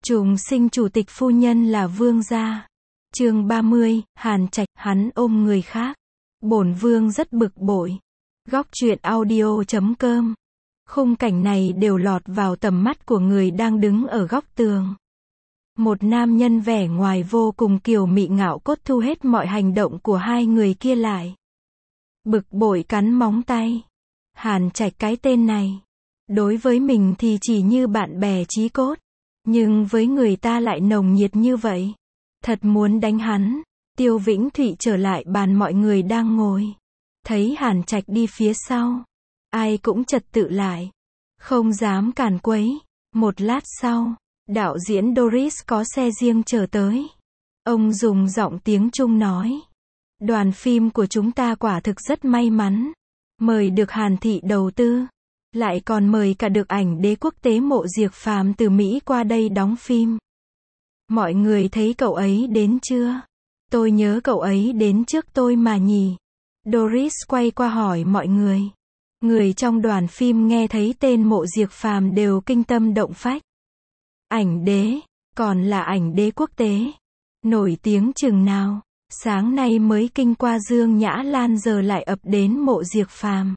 Trùng sinh chủ tịch phu nhân là vương gia. Chương 30, Hàn Trạch, hắn ôm người khác. Bổn vương rất bực bội. Góc truyện audio.com. Khung cảnh này đều lọt vào tầm mắt của người đang đứng ở góc tường. Một nam nhân vẻ ngoài vô cùng kiều mị ngạo cốt thu hết mọi hành động của hai người kia lại. Bực bội cắn móng tay. Hàn Trạch cái tên này. Đối với mình thì chỉ như bạn bè chí cốt. Nhưng với người ta lại nồng nhiệt như vậy. Thật muốn đánh hắn. Tiêu Vĩnh Thụy trở lại bàn mọi người đang ngồi. Thấy Hàn Trạch đi phía sau. Ai cũng trật tự lại. Không dám cản quấy. Một lát sau, đạo diễn Doris có xe riêng chờ tới. Ông dùng giọng tiếng Trung nói. Đoàn phim của chúng ta quả thực rất may mắn. Mời được Hàn thị đầu tư. Lại còn mời cả được ảnh đế quốc tế Mộ Diệc Phàm từ Mỹ qua đây đóng phim. Mọi người thấy cậu ấy đến chưa? Tôi nhớ cậu ấy đến trước tôi mà nhỉ? Doris quay qua hỏi mọi người. Người trong đoàn phim nghe thấy tên Mộ Diệc Phàm đều kinh tâm động phách. Ảnh đế, còn là ảnh đế quốc tế. Nổi tiếng chừng nào? Sáng nay mới kinh qua Dương Nhã Lan giờ lại ập đến Mộ Diệc Phàm.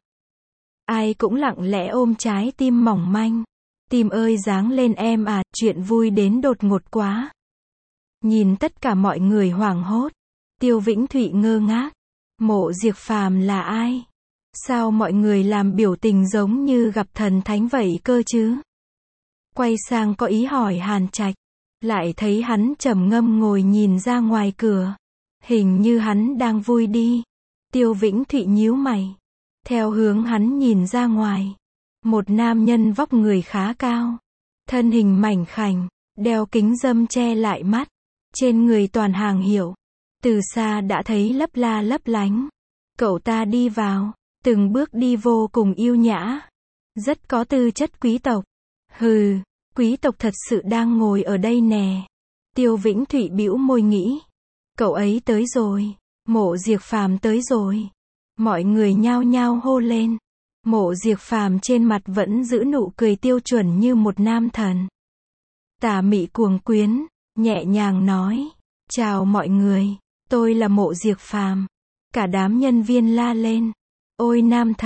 Ai cũng lặng lẽ ôm trái tim mỏng manh. Tim ơi giáng lên em à, chuyện vui đến đột ngột quá. Nhìn tất cả mọi người hoảng hốt. Tiêu Vĩnh Thụy ngơ ngác. Mộ Diệc Phàm là ai? Sao mọi người làm biểu tình giống như gặp thần thánh vậy cơ chứ? Quay sang có ý hỏi Hàn Trạch. Lại thấy hắn trầm ngâm ngồi nhìn ra ngoài cửa. Hình như hắn đang vui đi. Tiêu Vĩnh Thụy nhíu mày. Theo hướng hắn nhìn ra ngoài. Một nam nhân vóc người khá cao. Thân hình mảnh khảnh. Đeo kính râm che lại mắt. Trên người toàn hàng hiệu. Từ xa đã thấy lấp la lấp lánh. Cậu ta đi vào. Từng bước đi vô cùng yêu nhã. Rất có tư chất quý tộc. Hừ, quý tộc thật sự đang ngồi ở đây nè. Tiêu Vĩnh Thụy bĩu môi nghĩ. Cậu ấy tới rồi. Mộ Diệc Phàm tới rồi. Mọi người nhao nhao hô lên. Mộ Diệc Phàm trên mặt vẫn giữ nụ cười tiêu chuẩn như một nam thần. Tà mị cuồng quyến, nhẹ nhàng nói. Chào mọi người, tôi là Mộ Diệc Phàm. Cả đám nhân viên la lên. Ôi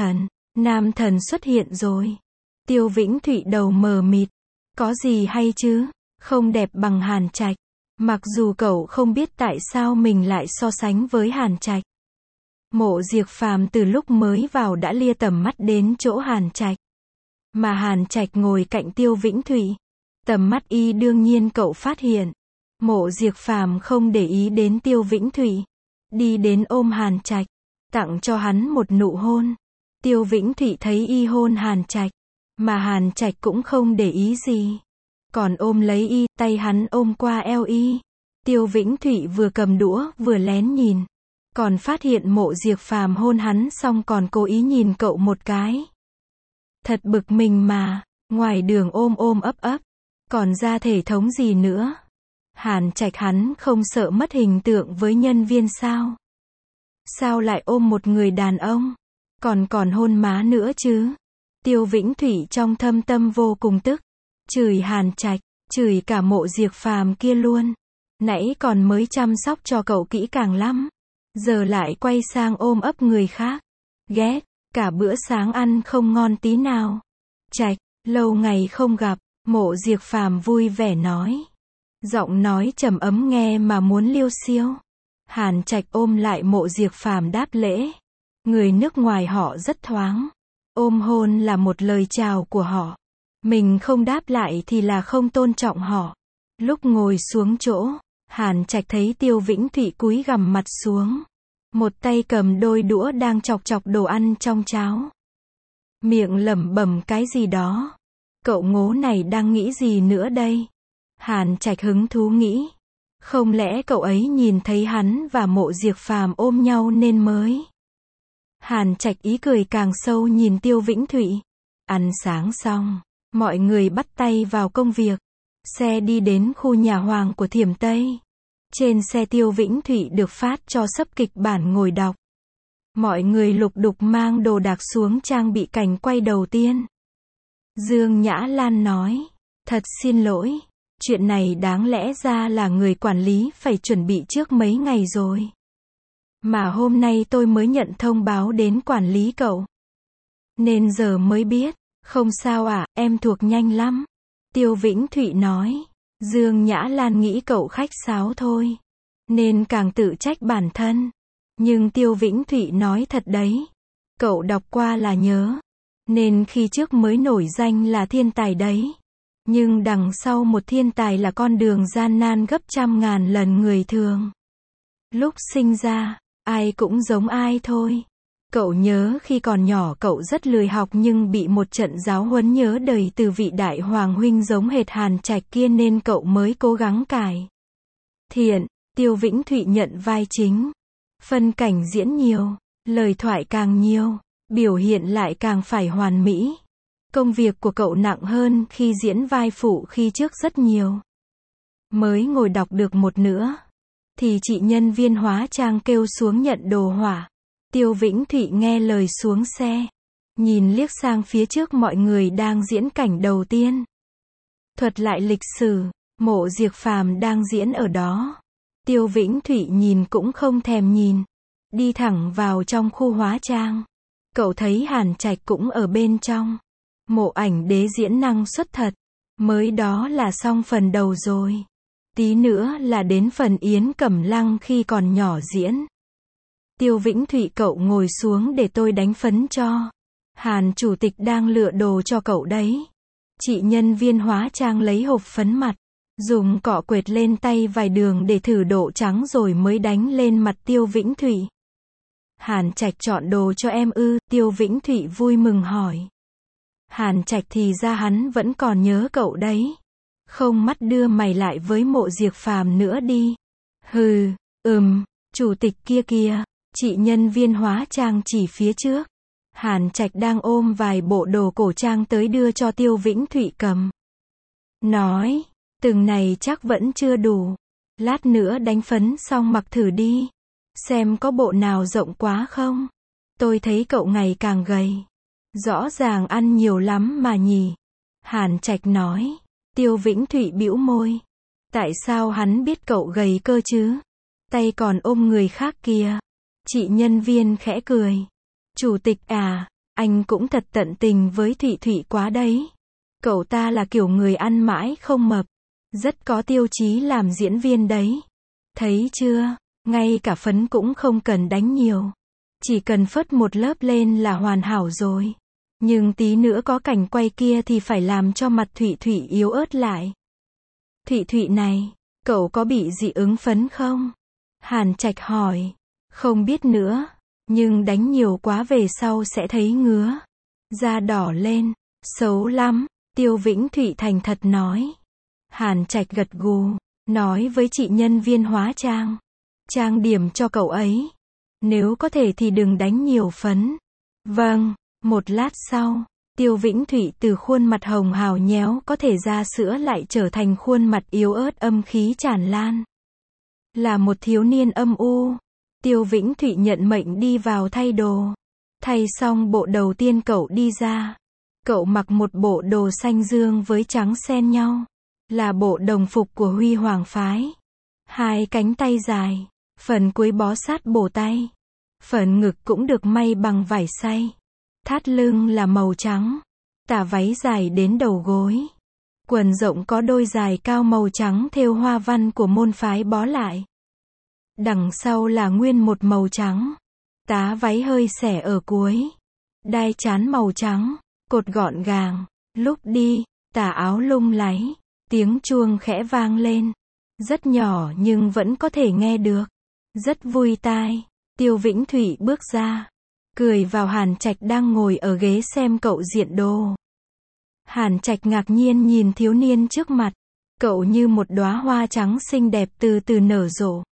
nam thần xuất hiện rồi. Tiêu Vĩnh Thụy đầu mờ mịt. Có gì hay chứ, không đẹp bằng Hàn Trạch. Mặc dù cậu không biết tại sao mình lại so sánh với Hàn Trạch. Mộ Diệc Phàm từ lúc mới vào đã lia tầm mắt đến chỗ Hàn Trạch. Mà Hàn Trạch ngồi cạnh Tiêu Vĩnh Thụy. Tầm mắt y đương nhiên cậu phát hiện. Mộ Diệc Phàm không để ý đến Tiêu Vĩnh Thụy. Đi đến ôm Hàn Trạch. Tặng cho hắn một nụ hôn. Tiêu Vĩnh Thụy thấy y hôn Hàn Trạch. Mà Hàn Trạch cũng không để ý gì. Còn ôm lấy y, tay hắn ôm qua eo y. Tiêu Vĩnh Thụy vừa cầm đũa vừa lén nhìn. Còn phát hiện Mộ Diệc Phàm hôn hắn xong còn cố ý nhìn cậu một cái. Thật bực mình mà, ngoài đường ôm ôm ấp ấp. Còn ra thể thống gì nữa. Hàn Trạch hắn không sợ mất hình tượng với nhân viên sao? Sao lại ôm một người đàn ông? Còn hôn má nữa chứ? Tiêu Vĩnh Thụy trong thâm tâm vô cùng tức. Chửi Hàn Trạch, chửi cả Mộ Diệc Phàm kia luôn. Nãy còn mới chăm sóc cho cậu kỹ càng lắm. Giờ lại quay sang ôm ấp người khác. Ghét, cả bữa sáng ăn không ngon tí nào. Trạch, lâu ngày không gặp. Mộ Diệc Phàm vui vẻ nói. Giọng nói trầm ấm nghe mà muốn liêu xiêu. Hàn Trạch ôm lại Mộ Diệc Phàm đáp lễ. Người nước ngoài họ rất thoáng. Ôm hôn là một lời chào của họ. Mình không đáp lại thì là không tôn trọng họ. Lúc ngồi xuống chỗ, Hàn Trạch thấy Tiêu Vĩnh Thụy cúi gằm mặt xuống. Một tay cầm đôi đũa đang chọc chọc đồ ăn trong cháo. Miệng lẩm bẩm cái gì đó. Cậu ngố này đang nghĩ gì nữa đây? Hàn Trạch hứng thú nghĩ. Không lẽ cậu ấy nhìn thấy hắn và Mộ Diệc Phàm ôm nhau nên mới. Hàn Trạch ý cười càng sâu nhìn Tiêu Vĩnh Thụy. Ăn sáng xong, mọi người bắt tay vào công việc. Xe đi đến khu nhà hoàng của Thiểm Tây. Trên xe Tiêu Vĩnh Thụy được phát cho sấp kịch bản ngồi đọc. Mọi người lục đục mang đồ đạc xuống trang bị cảnh quay đầu tiên. Dương Nhã Lan nói. Thật xin lỗi. Chuyện này đáng lẽ ra là người quản lý phải chuẩn bị trước mấy ngày rồi. Mà hôm nay tôi mới nhận thông báo đến quản lý cậu. Nên giờ mới biết. Không sao ạ, em thuộc nhanh lắm. Tiêu Vĩnh Thụy nói. Dương Nhã Lan nghĩ cậu khách sáo thôi. Nên càng tự trách bản thân. Nhưng Tiêu Vĩnh Thụy nói thật đấy. Cậu đọc qua là nhớ. Nên khi trước mới nổi danh là thiên tài đấy. Nhưng đằng sau một thiên tài là con đường gian nan gấp trăm ngàn lần người thường. Lúc sinh ra, ai cũng giống ai thôi. Cậu nhớ khi còn nhỏ cậu rất lười học nhưng bị một trận giáo huấn nhớ đời từ vị đại hoàng huynh giống hệt Hàn Trạch kia nên cậu mới cố gắng cải thiện. Tiêu Vĩnh Thụy nhận vai chính. Phân cảnh diễn nhiều, lời thoại càng nhiều, biểu hiện lại càng phải hoàn mỹ. Công việc của cậu nặng hơn khi diễn vai phụ khi trước rất nhiều. Mới ngồi đọc được một nửa, thì chị nhân viên hóa trang kêu xuống nhận đồ hỏa. Tiêu Vĩnh Thụy nghe lời xuống xe. Nhìn liếc sang phía trước mọi người đang diễn cảnh đầu tiên. Thuật lại lịch sử, Mộ Diệc Phàm đang diễn ở đó. Tiêu Vĩnh Thụy nhìn cũng không thèm nhìn. Đi thẳng vào trong khu hóa trang. Cậu thấy Hàn Trạch cũng ở bên trong. Mộ Ảnh Đế diễn năng suất thật. Mới đó là xong phần đầu rồi. Tí nữa là đến phần Yến Cẩm Lăng khi còn nhỏ diễn. Tiêu Vĩnh Thụy cậu ngồi xuống để tôi đánh phấn cho. Hàn chủ tịch đang lựa đồ cho cậu đấy. Chị nhân viên hóa trang lấy hộp phấn mặt. Dùng cọ quệt lên tay vài đường để thử độ trắng rồi mới đánh lên mặt Tiêu Vĩnh Thụy. Hàn Trạch chọn đồ cho em ư? Tiêu Vĩnh Thụy vui mừng hỏi. Hàn Trạch thì ra hắn vẫn còn nhớ cậu đấy. Không mắt đưa mày lại với Mộ Diệc Phàm nữa đi. Hừ, chủ tịch kia kìa. Chị nhân viên hóa trang chỉ phía trước. Hàn Trạch đang ôm vài bộ đồ cổ trang tới đưa cho Tiêu Vĩnh Thụy cầm. Nói, từng này chắc vẫn chưa đủ. Lát nữa đánh phấn xong mặc thử đi. Xem có bộ nào rộng quá không? Tôi thấy cậu ngày càng gầy. Rõ ràng ăn nhiều lắm mà nhỉ? Hàn Trạch nói. Tiêu Vĩnh Thụy bĩu môi. Tại sao hắn biết cậu gầy cơ chứ? Tay còn ôm người khác kìa. Chị nhân viên khẽ cười. Chủ tịch à, anh cũng thật tận tình với Thụy Thụy quá đấy. Cậu ta là kiểu người ăn mãi không mập. Rất có tiêu chí làm diễn viên đấy. Thấy chưa, ngay cả phấn cũng không cần đánh nhiều. Chỉ cần phớt một lớp lên là hoàn hảo rồi. Nhưng tí nữa có cảnh quay kia thì phải làm cho mặt Thụy Thụy yếu ớt lại. Thụy Thụy này, cậu có bị dị ứng phấn không? Hàn Trạch hỏi. Không biết nữa, nhưng đánh nhiều quá về sau sẽ thấy ngứa. Da đỏ lên, xấu lắm, Tiêu Vĩnh Thụy thành thật nói. Hàn Trạch gật gù, nói với chị nhân viên hóa trang. Trang điểm cho cậu ấy. Nếu có thể thì đừng đánh nhiều phấn. Vâng, một lát sau, Tiêu Vĩnh Thụy từ khuôn mặt hồng hào nhéo có thể da sữa lại trở thành khuôn mặt yếu ớt âm khí tràn lan. Là một thiếu niên âm u. Tiêu Vĩnh Thụy nhận mệnh đi vào thay đồ. Thay xong bộ đầu tiên cậu đi ra. Cậu mặc một bộ đồ xanh dương với trắng xen nhau. Là bộ đồng phục của Huy Hoàng phái. Hai cánh tay dài. Phần cuối bó sát bổ tay. Phần ngực cũng được may bằng vải xay. Thắt lưng là màu trắng. Tà váy dài đến đầu gối. Quần rộng có đôi giày cao màu trắng thêu hoa văn của môn phái bó lại. Đằng sau là nguyên một màu trắng. Tá váy hơi xẻ ở cuối. Đai trán màu trắng. Cột gọn gàng. Lúc đi, tà áo lung láy. Tiếng chuông khẽ vang lên. Rất nhỏ nhưng vẫn có thể nghe được. Rất vui tai. Tiêu Vĩnh Thụy bước ra. Cười vào Hàn Trạch đang ngồi ở ghế xem cậu diện đồ. Hàn Trạch ngạc nhiên nhìn thiếu niên trước mặt. Cậu như một đóa hoa trắng xinh đẹp từ từ nở rộ.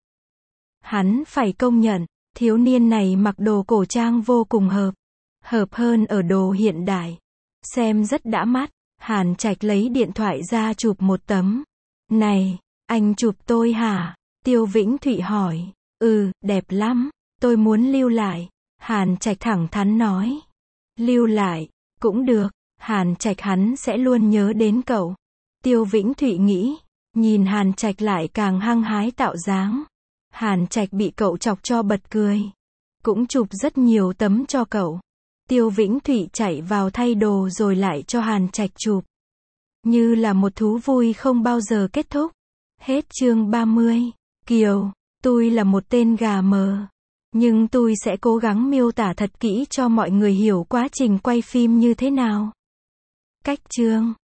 Hắn phải công nhận, thiếu niên này mặc đồ cổ trang vô cùng hợp. Hợp hơn ở đồ hiện đại. Xem rất đã mắt. Hàn Trạch lấy điện thoại ra chụp một tấm. Này, anh chụp tôi hả? Tiêu Vĩnh Thụy hỏi. Đẹp lắm. Tôi muốn lưu lại. Hàn Trạch thẳng thắn nói. Lưu lại, cũng được. Hàn Trạch hắn sẽ luôn nhớ đến cậu. Tiêu Vĩnh Thụy nghĩ. Nhìn Hàn Trạch lại càng hăng hái tạo dáng. Hàn Trạch bị cậu chọc cho bật cười. Cũng chụp rất nhiều tấm cho cậu. Tiêu Vĩnh Thụy chạy vào thay đồ rồi lại cho Hàn Trạch chụp. Như là một thú vui không bao giờ kết thúc. Hết chương 30. Kiều, tôi là một tên gà mờ. Nhưng tôi sẽ cố gắng miêu tả thật kỹ cho mọi người hiểu quá trình quay phim như thế nào. Cách chương